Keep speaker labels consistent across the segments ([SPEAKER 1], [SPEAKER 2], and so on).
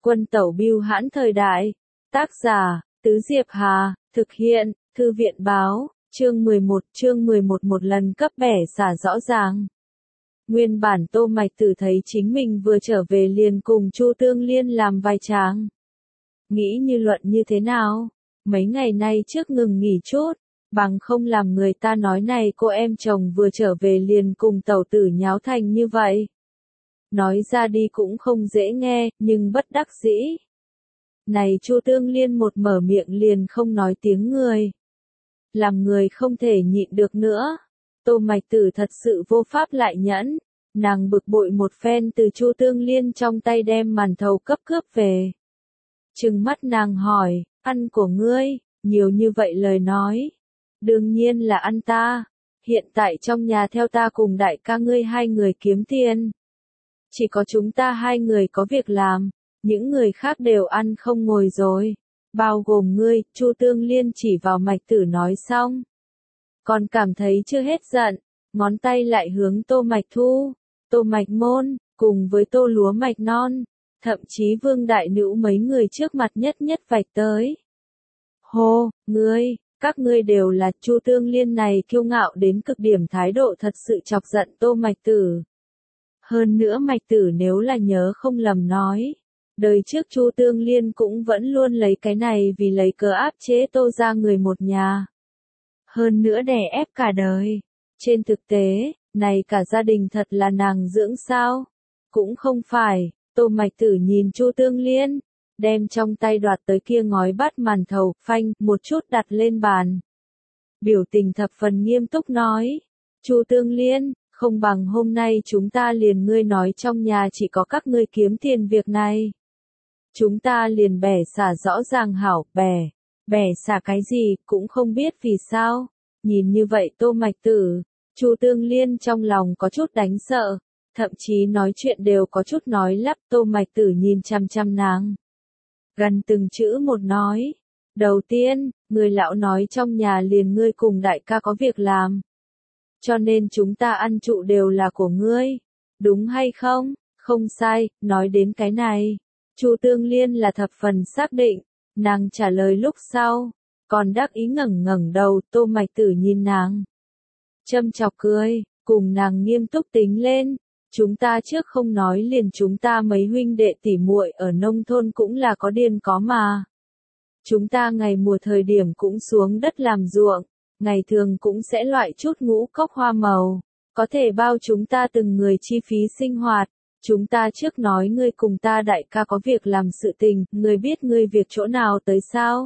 [SPEAKER 1] Quân tẩu bưu hãn thời đại. Tác giả, Tứ Diệp Hà, thực hiện, Thư viện báo, chương 11 một lần cấp bẻ xả rõ ràng. Nguyên bản Tô Mạch Tử thấy chính mình vừa trở về liền cùng Chu Tương Liên làm vài tràng. Nghĩ như luận như thế nào? Mấy ngày nay trước ngừng nghỉ chút, bằng không làm người ta nói này cô em chồng vừa trở về liền cùng tẩu tử nháo thành như vậy. Nói ra đi cũng không dễ nghe, nhưng bất đắc dĩ. Này Chu Tương Liên một mở miệng liền không nói tiếng người. Làm người không thể nhịn được nữa. Tô Mạch Tử thật sự vô pháp lại nhẫn. Nàng bực bội một phen từ Chu Tương Liên trong tay đem màn thầu cấp cướp về. Trừng mắt nàng hỏi, ăn của ngươi, nhiều như vậy lời nói. Đương nhiên là ăn ta. Hiện tại trong nhà theo ta cùng đại ca ngươi hai người kiếm tiền. Chỉ có chúng ta hai người có việc làm, những người khác đều ăn không ngồi rồi. Bao gồm ngươi, Chu Tương Liên chỉ vào Mạch Tử nói xong. Còn cảm thấy chưa hết giận, ngón tay lại hướng Tô Mạch Thu, Tô Mạch Môn, cùng với Tô Lúa Mạch Non, thậm chí Vương Đại Nữ mấy người trước mặt nhất vạch tới. Hô, các ngươi đều là Chu Tương Liên này kiêu ngạo đến cực điểm thái độ thật sự chọc giận Tô Mạch Tử. Hơn nữa Mạch Tử nếu là nhớ không lầm nói, đời trước Chu Tương Liên cũng vẫn luôn lấy cái này vì lấy cớ áp chế Tô ra người một nhà. Hơn nữa đè ép cả đời. Trên thực tế, này cả gia đình thật là nàng dưỡng sao? Cũng không phải. Tô Mạch Tử nhìn Chu Tương Liên, đem trong tay đoạt tới kia ngói bát màn thầu, phanh, một chút đặt lên bàn. Biểu tình thập phần nghiêm túc nói, Chu Tương Liên, không bằng hôm nay chúng ta liền ngươi nói trong nhà chỉ có các ngươi kiếm tiền việc này. Chúng ta liền bẻ xả rõ ràng hảo, bẻ xả cái gì, cũng không biết vì sao. Nhìn như vậy Tô Mạch Tử, Chu Tương Liên trong lòng có chút đánh sợ, thậm chí nói chuyện đều có chút nói lắp. Tô Mạch Tử nhìn chăm chăm nàng. Gần từng chữ một nói. Đầu tiên, người lão nói trong nhà liền ngươi cùng đại ca có việc làm. Cho nên chúng ta ăn trụ đều là của ngươi. Đúng hay không? Không sai, nói đến cái này. Chu Tương Liên là thập phần xác định. Nàng trả lời lúc sau. Còn đắc ý ngẩng đầu. Tô Mạch Tử nhìn nàng. Châm chọc cười, cùng nàng nghiêm túc tính lên. Chúng ta trước không nói liền chúng ta mấy huynh đệ tỉ muội ở nông thôn cũng là có điên có mà. Chúng ta ngày mùa thời điểm cũng xuống đất làm ruộng, ngày thường cũng sẽ loại chút ngũ cốc hoa màu, có thể bao chúng ta từng người chi phí sinh hoạt. Chúng ta trước nói ngươi cùng ta đại ca có việc làm sự tình, ngươi biết ngươi việc chỗ nào tới sao?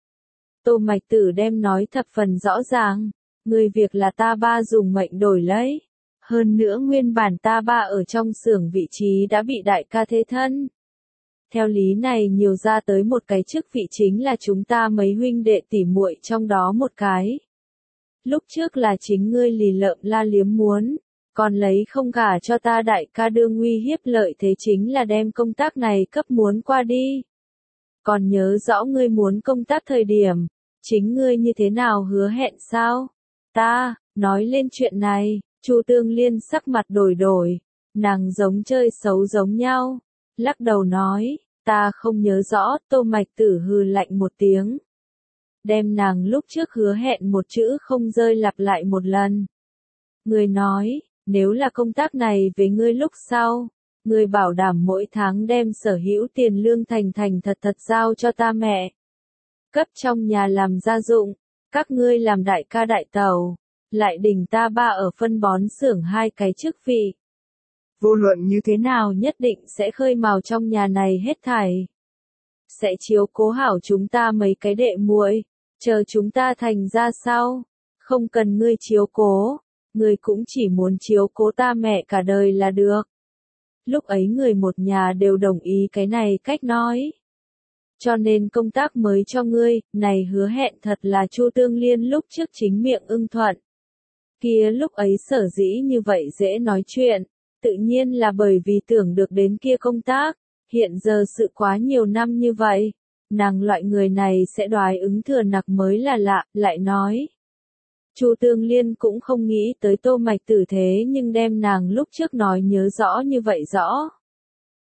[SPEAKER 1] Tô Mạch Tử đem nói thập phần rõ ràng, ngươi việc là ta ba dùng mệnh đổi lấy. Hơn nữa nguyên bản ta ba ở trong xưởng vị trí đã bị đại ca thế thân. Theo lý này nhiều ra tới một cái chức vị chính là chúng ta mấy huynh đệ tỉ muội trong đó một cái. Lúc trước là chính ngươi lì lợm la liếm muốn, còn lấy không gả cho ta đại ca đương uy hiếp lợi thế chính là đem công tác này cấp muốn qua đi. Còn nhớ rõ ngươi muốn công tác thời điểm, chính ngươi như thế nào hứa hẹn sao? Ta, nói lên chuyện này. Chu Tương Liên sắc mặt đổi, nàng giống chơi xấu giống nhau, lắc đầu nói, ta không nhớ rõ. Tô Mạch Tử hừ lạnh một tiếng, đem nàng lúc trước hứa hẹn một chữ không rơi lặp lại một lần. Người nói, nếu là công tác này với ngươi lúc sau, ngươi bảo đảm mỗi tháng đem sở hữu tiền lương thành thật giao cho ta mẹ. Cấp trong nhà làm gia dụng, các ngươi làm đại ca đại tẩu. Lại đỉnh ta ba ở phân bón xưởng hai cái chức vị. Vô luận như thế nào nhất định sẽ khơi mào trong nhà này hết thảy. Sẽ chiếu cố hảo chúng ta mấy cái đệ muội, chờ chúng ta thành ra sau. Không cần ngươi chiếu cố, ngươi cũng chỉ muốn chiếu cố ta mẹ cả đời là được. Lúc ấy người một nhà đều đồng ý cái này cách nói. Cho nên công tác mới cho ngươi, này hứa hẹn thật là Chu Tương Liên lúc trước chính miệng ưng thuận. Kia lúc ấy sở dĩ như vậy dễ nói chuyện, tự nhiên là bởi vì tưởng được đến kia công tác, hiện giờ sự quá nhiều năm như vậy, nàng loại người này sẽ đoái ứng thừa nặc mới là lạ, lại nói. Chu Tương Liên cũng không nghĩ tới Tô Mạch Tử thế nhưng đem nàng lúc trước nói nhớ rõ như vậy rõ.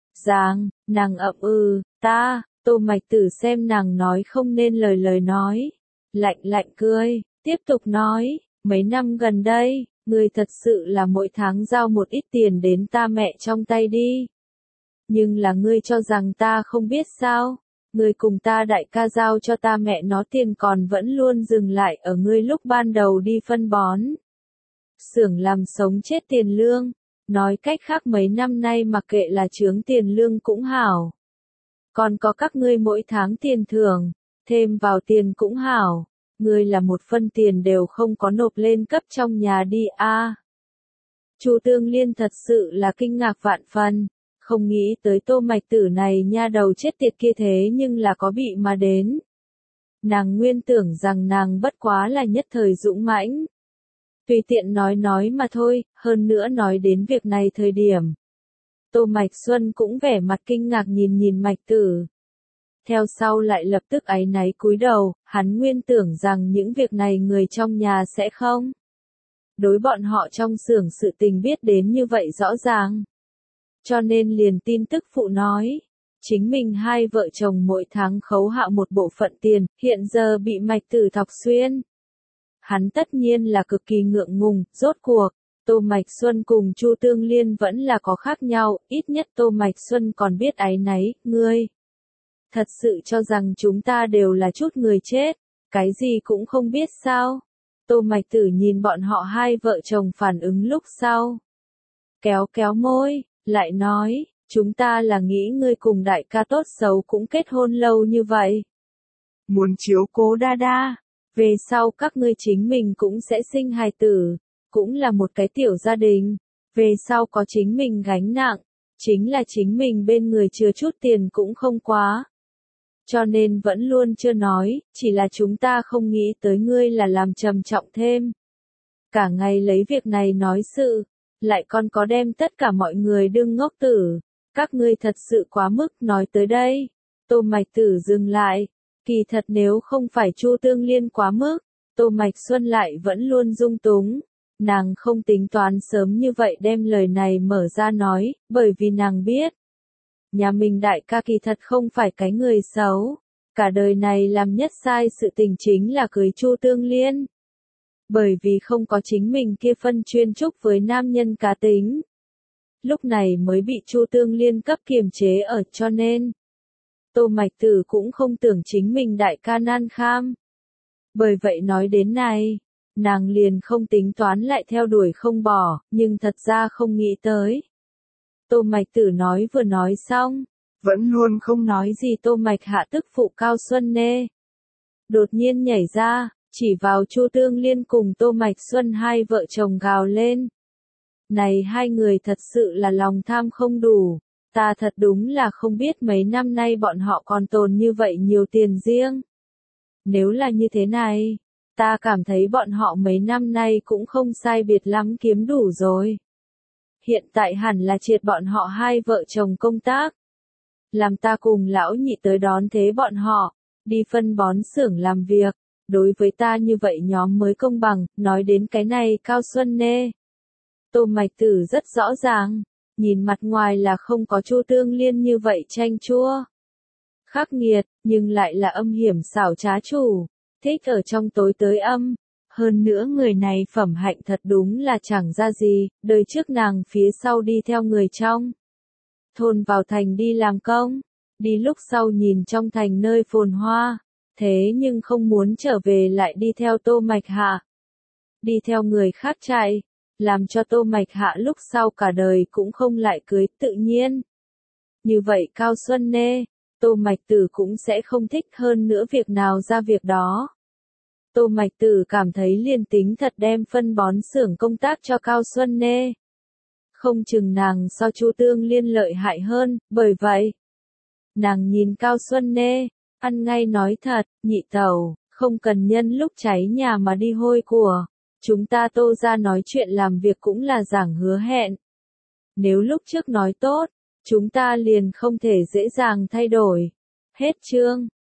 [SPEAKER 1] Giang, nàng ậm ta, Tô Mạch Tử xem nàng nói không nên lời nói. Lạnh lạnh cười, tiếp tục nói, mấy năm gần đây, ngươi thật sự là mỗi tháng giao một ít tiền đến ta mẹ trong tay đi. Nhưng là ngươi cho rằng ta không biết sao, ngươi cùng ta đại ca giao cho ta mẹ nó tiền còn vẫn luôn dừng lại ở ngươi lúc ban đầu đi phân bón. Xưởng làm sống chết tiền lương, nói cách khác mấy năm nay mặc kệ là chướng tiền lương cũng hảo. Còn có các ngươi mỗi tháng tiền thưởng, thêm vào tiền cũng hảo, ngươi là một phân tiền đều không có nộp lên cấp trong nhà đi a. Chu Tương Liên thật sự là kinh ngạc vạn phần, không nghĩ tới Tô Mạch Tử này nha đầu chết tiệt kia thế nhưng là có bị mà đến. Nàng nguyên tưởng rằng nàng bất quá là nhất thời dũng mãnh. Tùy tiện nói mà thôi, hơn nữa nói đến việc này thời điểm. Tô Mạch Xuân cũng vẻ mặt kinh ngạc nhìn Mạch Tử. Theo sau lại lập tức áy náy cúi đầu, hắn nguyên tưởng rằng những việc này người trong nhà sẽ không. Đối bọn họ trong xưởng sự tình biết đến như vậy rõ ràng. Cho nên liền tin tức phụ nói. Chính mình hai vợ chồng mỗi tháng khấu hạ một bộ phận tiền, hiện giờ bị Mạch Tử thọc xuyên. Hắn tất nhiên là cực kỳ ngượng ngùng, rốt cuộc. Tô Mạch Xuân cùng Chu Tương Liên vẫn là có khác nhau, ít nhất Tô Mạch Xuân còn biết áy náy, ngươi. Thật sự cho rằng chúng ta đều là chút người chết, cái gì cũng không biết sao. Tô Mạch Tử nhìn bọn họ hai vợ chồng phản ứng lúc sau. Kéo môi, lại nói, chúng ta là nghĩ ngươi cùng đại ca tốt xấu cũng kết hôn lâu như vậy. Muốn chiếu cố đa đa, về sau các ngươi chính mình cũng sẽ sinh hài tử. Cũng là một cái tiểu gia đình, về sau có chính mình gánh nặng, chính là chính mình bên người chừa chút tiền cũng không quá. Cho nên vẫn luôn chưa nói, chỉ là chúng ta không nghĩ tới ngươi là làm trầm trọng thêm. Cả ngày lấy việc này nói sự, lại còn có đem tất cả mọi người đương ngốc tử, các ngươi thật sự quá mức nói tới đây. Tô Mạch Tử dừng lại, kỳ thật nếu không phải Chu Tương Liên quá mức, Tô Mạch Xuân lại vẫn luôn dung túng. Nàng không tính toán sớm như vậy đem lời này mở ra nói, bởi vì nàng biết. Nhà mình đại ca kỳ thật không phải cái người xấu. Cả đời này làm nhất sai sự tình chính là cưới Chu Tương Liên. Bởi vì không có chính mình kia phân chuyên trúc với nam nhân cá tính. Lúc này mới bị Chu Tương Liên cấp kiềm chế ở cho nên. Tô Mạch Tử cũng không tưởng chính mình đại ca nan kham. Bởi vậy nói đến này. Nàng liền không tính toán lại theo đuổi không bỏ, nhưng thật ra không nghĩ tới. Tô Mạch Tử nói vừa nói xong, vẫn luôn không nói gì Tô Mạch Hạ tức phụ Cao Xuân Nê. Đột nhiên nhảy ra, chỉ vào Chu Tương Liên cùng Tô Mạch Xuân hai vợ chồng gào lên. Này hai người thật sự là lòng tham không đủ, ta thật đúng là không biết mấy năm nay bọn họ còn tồn như vậy nhiều tiền riêng. Nếu là như thế này, ta cảm thấy bọn họ mấy năm nay cũng không sai biệt lắm kiếm đủ rồi. Hiện tại hẳn là triệt bọn họ hai vợ chồng công tác. Làm ta cùng lão nhị tới đón thế bọn họ, đi phân bón xưởng làm việc. Đối với ta như vậy nhóm mới công bằng, nói đến cái này Cao Xuân Nê. Tô Mạch Tử rất rõ ràng, nhìn mặt ngoài là không có Chu Tương Liên như vậy chanh chua. Khắc nghiệt, nhưng lại là âm hiểm xảo trá chủ. Thích ở trong tối tới âm, hơn nữa người này phẩm hạnh thật đúng là chẳng ra gì, đời trước nàng phía sau đi theo người trong. Thôn vào thành đi làm công, đi lúc sau nhìn trong thành nơi phồn hoa, thế nhưng không muốn trở về lại đi theo Tô Mạch Hạ. Đi theo người khác chạy, làm cho Tô Mạch Hạ lúc sau cả đời cũng không lại cưới tự nhiên. Như vậy Cao Xuân Nê. Tô Mạch Tử cũng sẽ không thích hơn nữa việc nào ra việc đó. Tô Mạch Tử cảm thấy liền tính thật đem phân bón xưởng công tác cho Cao Xuân Nê. Không chừng nàng so Chu Tương Liên lợi hại hơn, bởi vậy. Nàng nhìn Cao Xuân Nê, ăn ngay nói thật, nhị tẩu, không cần nhân lúc cháy nhà mà đi hôi của. Chúng ta Tô ra nói chuyện làm việc cũng là giảng hứa hẹn. Nếu lúc trước nói tốt, chúng ta liền không thể dễ dàng thay đổi. Hết chương.